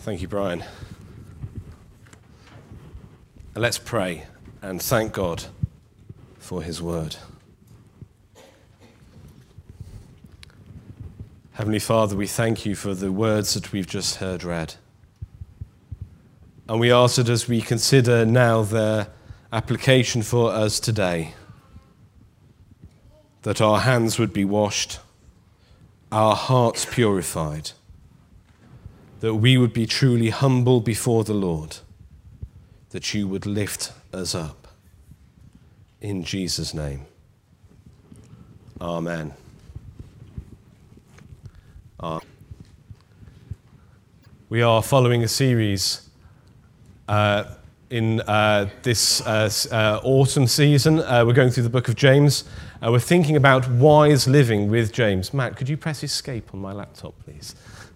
Thank you, Brian. Let's pray and thank God for his word. Heavenly Father, we thank you for the words that we've just heard read. And we ask that as we consider now their application for us today, that our hands would be washed, our hearts purified, that we would be truly humble before the Lord, that you would lift us up. In Jesus' name. Amen. We are following a series in this autumn season. We're going through the book of James. We're thinking about wise living with James. Matt, could you press escape on my laptop, please?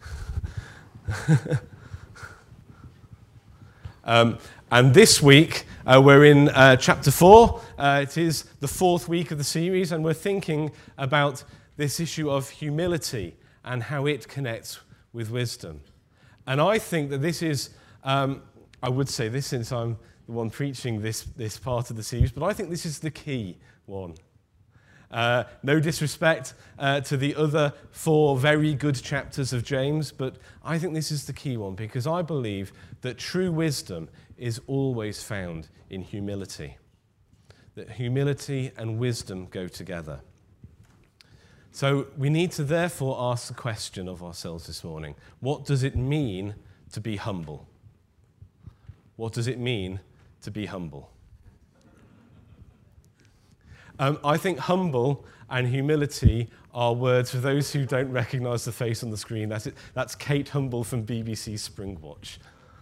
And this week, we're in chapter 4. It is the fourth week of the series, and we're thinking about this issue of humility and how it connects with wisdom. And I think that this is, I would say this since I'm the one preaching this part of the series, but I think this is the key one. No disrespect to the other 4 very good chapters of James, but I think this is the key one because I believe that true wisdom is always found in humility. That humility and wisdom go together. So we need to therefore ask the question of ourselves this morning. What does it mean to be humble? What does it mean to be humble? I think humble and humility are words for those who don't recognise the face on the screen. That's Kate Humble from BBC Springwatch.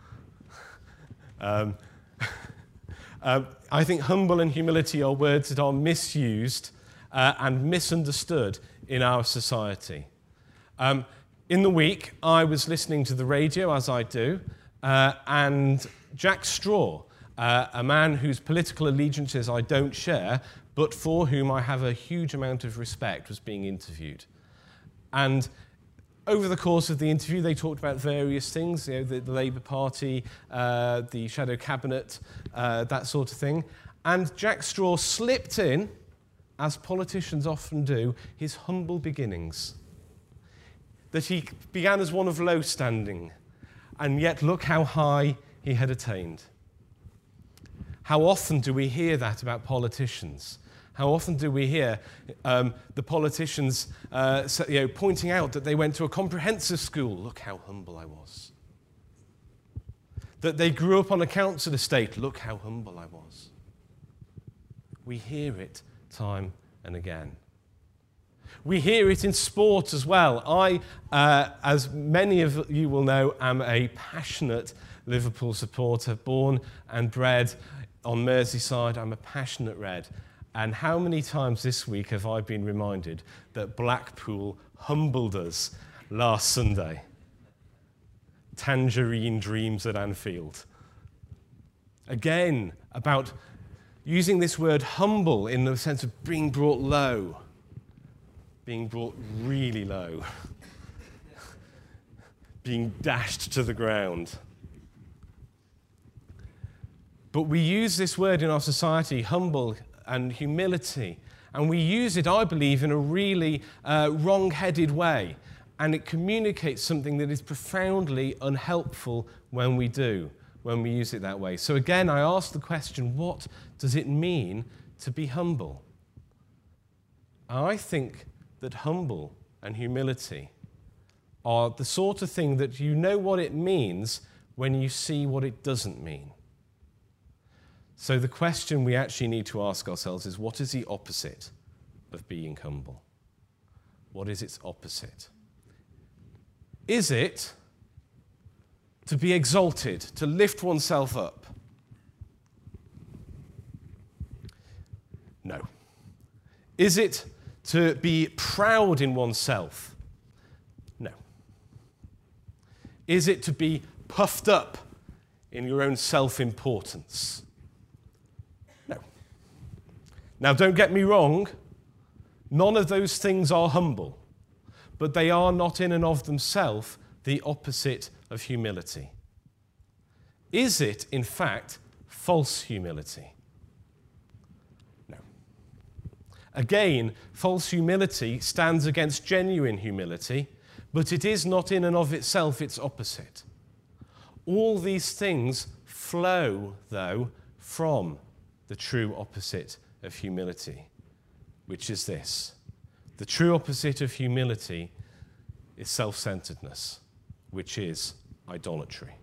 I think humble and humility are words that are misused and misunderstood in our society. In the week, I was listening to the radio, as I do, and Jack Straw, a man whose political allegiances I don't share, but for whom I have a huge amount of respect, was being interviewed. And over the course of the interview, they talked about various things, the Labour Party, the shadow cabinet, that sort of thing. And Jack Straw slipped in, as politicians often do, his humble beginnings. That he began as one of low standing, and yet look how high he had attained. How often do we hear that about politicians? How often do we hear the politicians pointing out that they went to a comprehensive school? Look how humble I was. That they grew up on a council estate. Look how humble I was. We hear it time and again. We hear it in sport as well. I, as many of you will know, am a passionate Liverpool supporter, born and bred on Merseyside. I'm a passionate Red. And how many times this week have I been reminded that Blackpool humbled us last Sunday? Tangerine dreams at Anfield. Again, about using this word humble in the sense of being brought low, being brought really low, being dashed to the ground. But we use this word in our society, humble and humility, and we use it, I believe, in a really wrong-headed way, and it communicates something that is profoundly unhelpful when we use it that way. So again, I ask the question, what does it mean to be humble? I think that humble and humility are the sort of thing that you know what it means when you see what it doesn't mean. So the question we actually need to ask ourselves is, what is the opposite of being humble? What is its opposite? Is it to be exalted, to lift oneself up? No. Is it to be proud in oneself? No. Is it to be puffed up in your own self-importance? No. Now, don't get me wrong, none of those things are humble, but they are not in and of themselves the opposite of humility? Is it, in fact, false humility? No. Again, false humility stands against genuine humility, but it is not in and of itself its opposite. All these things flow, though, from the true opposite of humility, which is this. The true opposite of humility is self-centeredness, which is idolatry.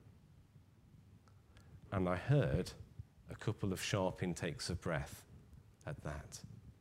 And I heard a couple of sharp intakes of breath at that.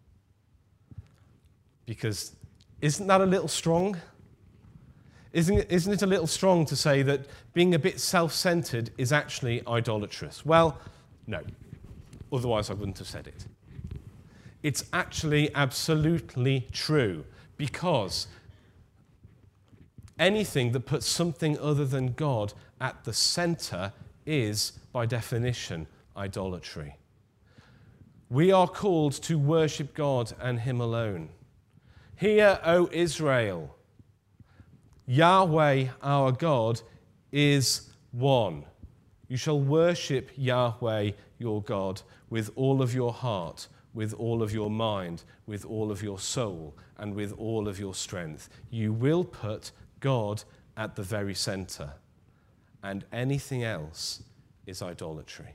Because isn't that a little strong? Isn't it a little strong to say that being a bit self-centered is actually idolatrous? Well, no. Otherwise, I wouldn't have said it. It's actually absolutely true, because anything that puts something other than God at the center is, by definition, idolatry. We are called to worship God and Him alone. Hear, O Israel, Yahweh our God is one. You shall worship Yahweh your God with all of your heart, with all of your mind, with all of your soul, and with all of your strength. You will put God at the very center, and anything else is idolatry.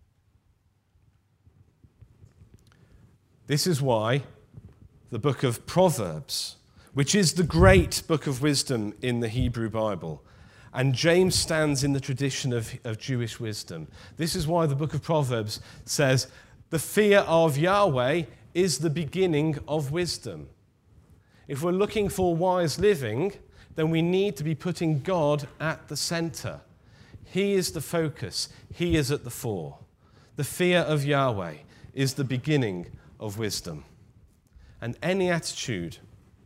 This is why the book of Proverbs, which is the great book of wisdom in the Hebrew Bible, and James stands in the tradition of Jewish wisdom. This is why the book of Proverbs says, the fear of Yahweh is the beginning of wisdom. If we're looking for wise living, then we need to be putting God at the center. He is the focus. He is at the fore. The fear of Yahweh is the beginning of wisdom. And any attitude,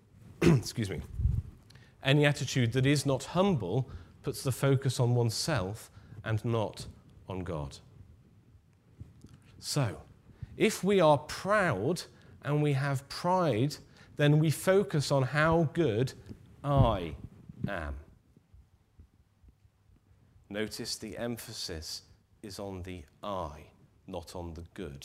any attitude that is not humble puts the focus on oneself and not on God. So, if we are proud and we have pride, then we focus on how good I am. Notice the emphasis is on the I, not on the good.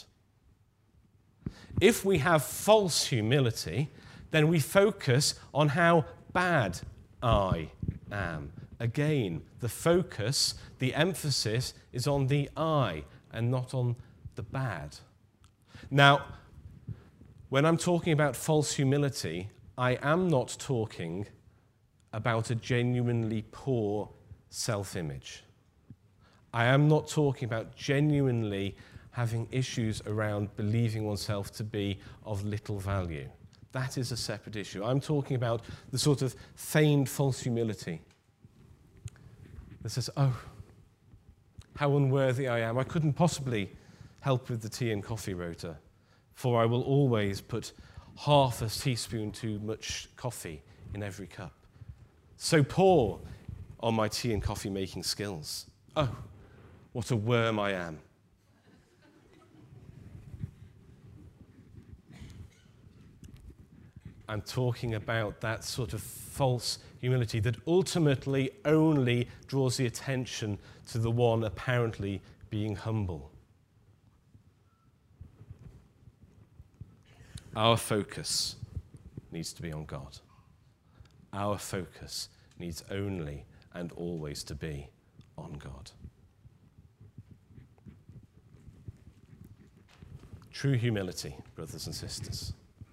If we have false humility, then we focus on how bad I am. Again, the focus, the emphasis is on the I and not on the bad. Now, when I'm talking about false humility, I am not talking about a genuinely poor self-image. I am not talking about genuinely having issues around believing oneself to be of little value. That is a separate issue. I'm talking about the sort of feigned false humility that says, oh, how unworthy I am. I couldn't possibly help with the tea and coffee rota, for I will always put half a teaspoon too much coffee in every cup. So poor are my tea and coffee making skills. Oh, what a worm I am. I'm talking about that sort of false humility that ultimately only draws the attention to the one apparently being humble. Our focus needs to be on God. Our focus needs only and always to be on God. True humility, brothers and sisters.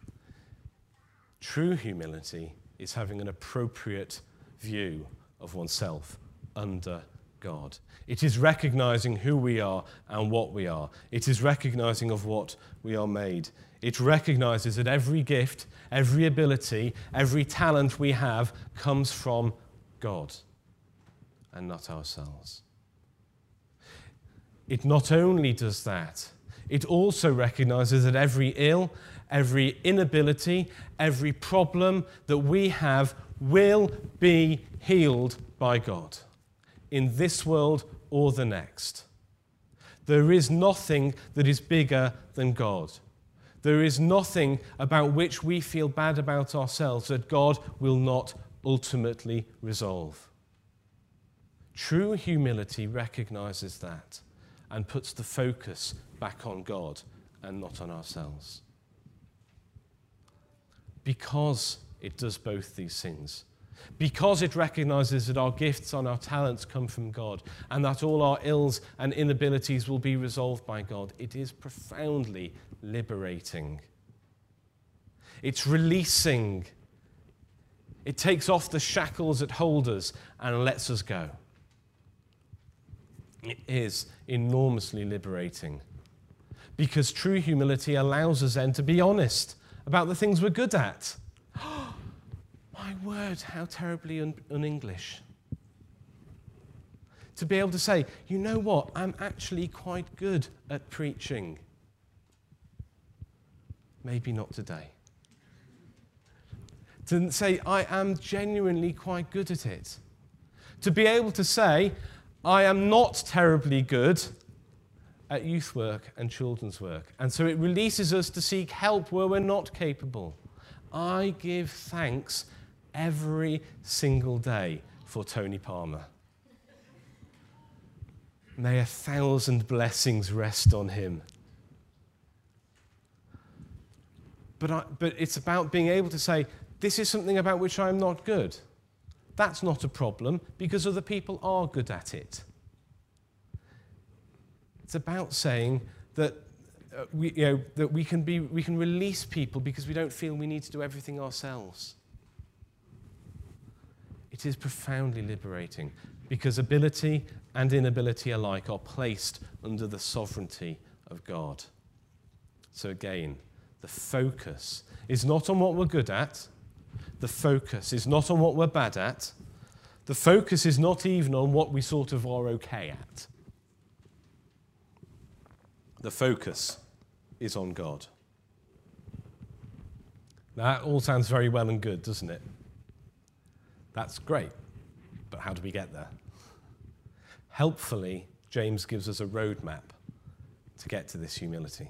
True humility is having an appropriate view of oneself under God. It is recognizing who we are and what we are. It is recognizing of what we are made. It recognizes that every gift, every ability, every talent we have comes from God and not ourselves. It not only does that, it also recognizes that every ill, every inability, every problem that we have will be healed by God in this world or the next. There is nothing that is bigger than God. There is nothing about which we feel bad about ourselves that God will not ultimately resolve. True humility recognizes that and puts the focus back on God and not on ourselves. Because it does both these things. Because it recognizes that our gifts and our talents come from God and that all our ills and inabilities will be resolved by God, it is profoundly liberating. It's releasing. It takes off the shackles that hold us and lets us go. It is enormously liberating because true humility allows us then to be honest about the things we're good at. My word, how terribly un-English. To be able to say, you know what, I'm actually quite good at preaching. Maybe not today. To say, I am genuinely quite good at it. To be able to say, I am not terribly good at youth work and children's work. And so it releases us to seek help where we're not capable. I give thanks every single day for Tony Palmer. May 1,000 blessings rest on him. But it's about being able to say, this is something about which I'm not good. That's not a problem because other people are good at it. It's about saying that we can release people because we don't feel we need to do everything ourselves. It is profoundly liberating because ability and inability alike are placed under the sovereignty of God. So again, the focus is not on what we're good at. The focus is not on what we're bad at. The focus is not even on what we sort of are okay at. The focus is on God. Now, that all sounds very well and good, doesn't it? That's great, but how do we get there? Helpfully, James gives us a roadmap to get to this humility.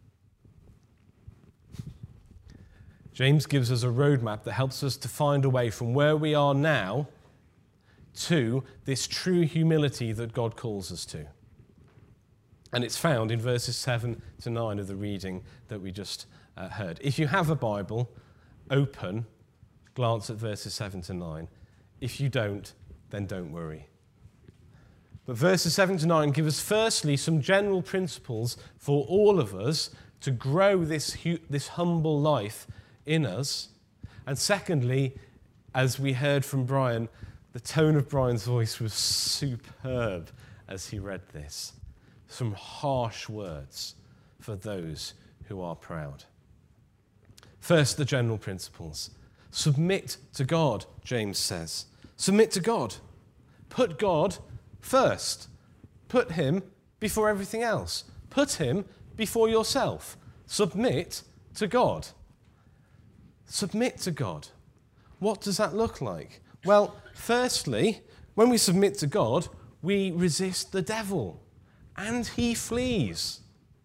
James gives us a roadmap that helps us to find a way from where we are now to this true humility that God calls us to. And it's found in verses 7 to 9 of the reading that we just heard. If you have a Bible, open, glance at verses 7 to 9. If you don't, then don't worry. But verses 7 to 9 give us firstly some general principles for all of us to grow this humble life in us. And secondly, as we heard from Brian, the tone of Brian's voice was superb as he read this. Some harsh words for those who are proud. First, the general principles. Submit to God, James says. Submit to God. Put God first. Put him before everything else. Put him before yourself. Submit to God. Submit to God. What does that look like? Well, firstly, when we submit to God, we resist the devil, and he flees.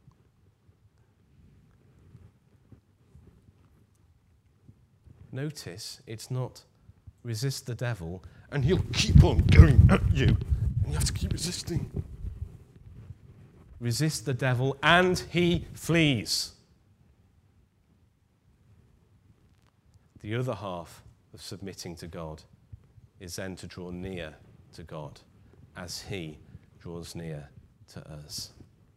Notice it's not resist the devil, and he'll keep on going at you, and you have to keep resisting. Resist the devil, and he flees. The other half of submitting to God is then to draw near to God as he draws near to us.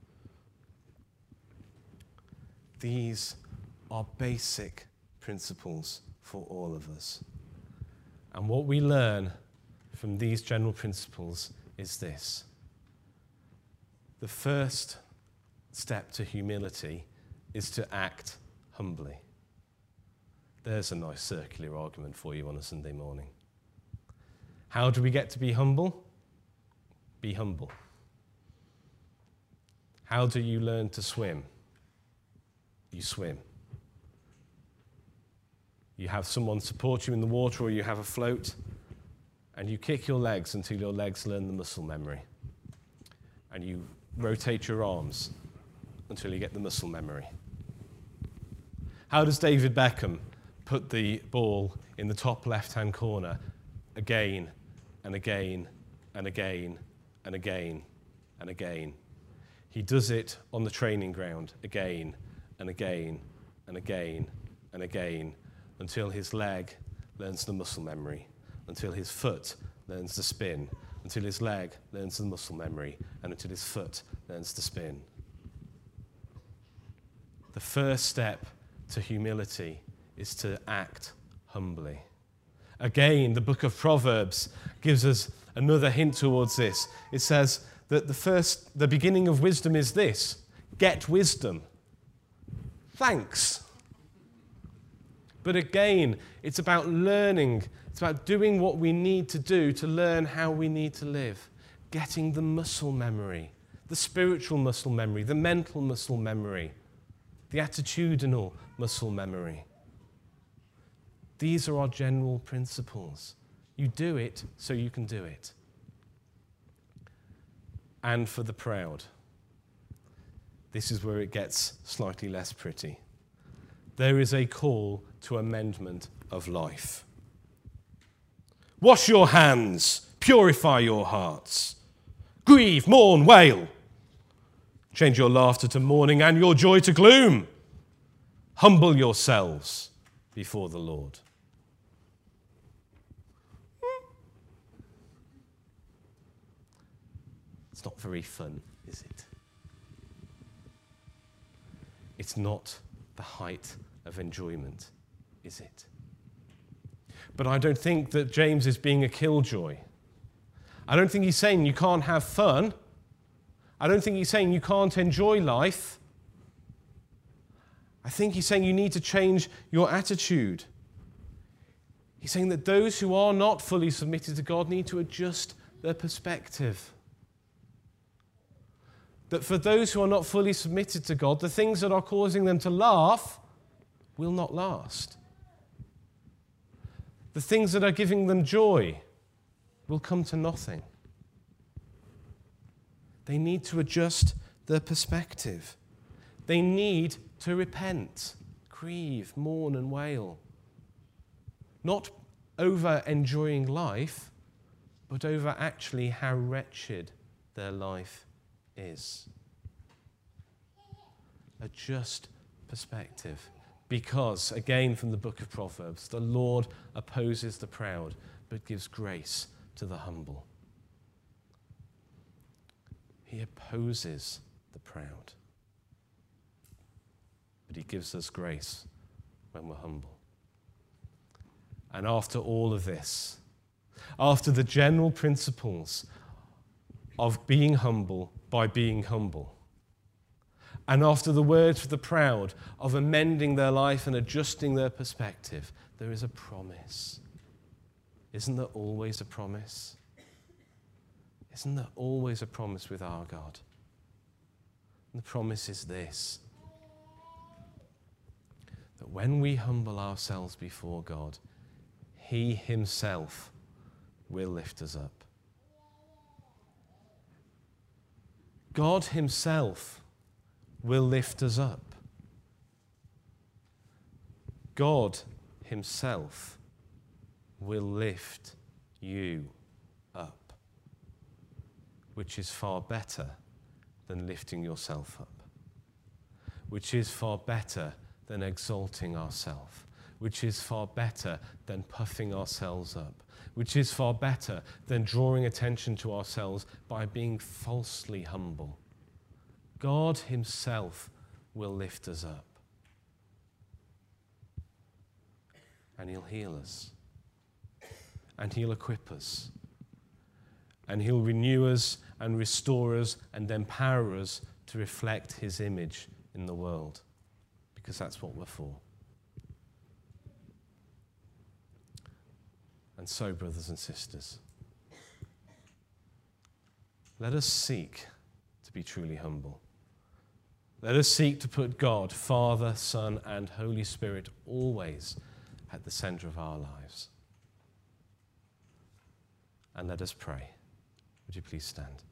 These are basic principles for all of us. And what we learn from these general principles is this. The first step to humility is to act humbly. There's a nice circular argument for you on a Sunday morning. How do we get to be humble? Be humble. How do you learn to swim? You swim. You have someone support you in the water, or you have a float, and you kick your legs until your legs learn the muscle memory. And you rotate your arms until you get the muscle memory. How does David Beckham put the ball in the top left-hand corner again and again and again and again and again. He does it on the training ground again and again and again and again until his leg learns the muscle memory, until his foot learns the spin, until his leg learns the muscle memory, and until his foot learns to spin. The first step to humility is to act humbly. Again, the book of Proverbs gives us another hint towards this. It says that the beginning of wisdom is this: get wisdom. Thanks. But again, it's about learning. It's about doing what we need to do to learn how we need to live. Getting the muscle memory, the spiritual muscle memory, the mental muscle memory, the attitudinal muscle memory. These are our general principles. You do it so you can do it. And for the proud, this is where it gets slightly less pretty. There is a call to amendment of life. Wash your hands, purify your hearts. Grieve, mourn, wail. Change your laughter to mourning and your joy to gloom. Humble yourselves before the Lord. It's not very fun, is it? It's not the height of enjoyment, is it? But I don't think that James is being a killjoy. I don't think he's saying you can't have fun. I don't think he's saying you can't enjoy life. I think he's saying you need to change your attitude. He's saying that those who are not fully submitted to God need to adjust their perspective. That for those who are not fully submitted to God, the things that are causing them to laugh will not last. The things that are giving them joy will come to nothing. They need to adjust their perspective. They need to repent, grieve, mourn, and wail. Not over enjoying life, but over actually how wretched their life is. Adjust perspective. Because, again from the book of Proverbs, the Lord opposes the proud, but gives grace to the humble. He opposes the proud, but he gives us grace when we're humble. And after all of this, after the general principles of being humble by being humble, and after the words for the proud of amending their life and adjusting their perspective, there is a promise. Isn't there always a promise? Isn't there always a promise with our God? And the promise is this: that when we humble ourselves before God, He Himself will lift us up. God Himself will lift us up. God Himself will lift you up, which is far better than lifting yourself up, which is far better than exalting ourselves, which is far better than puffing ourselves up, which is far better than drawing attention to ourselves by being falsely humble. God Himself will lift us up. And He'll heal us. And He'll equip us. And He'll renew us and restore us and empower us to reflect His image in the world. Because that's what we're for. And so, brothers and sisters, let us seek to be truly humble. Let us seek to put God, Father, Son, and Holy Spirit always at the center of our lives. And let us pray. Would you please stand?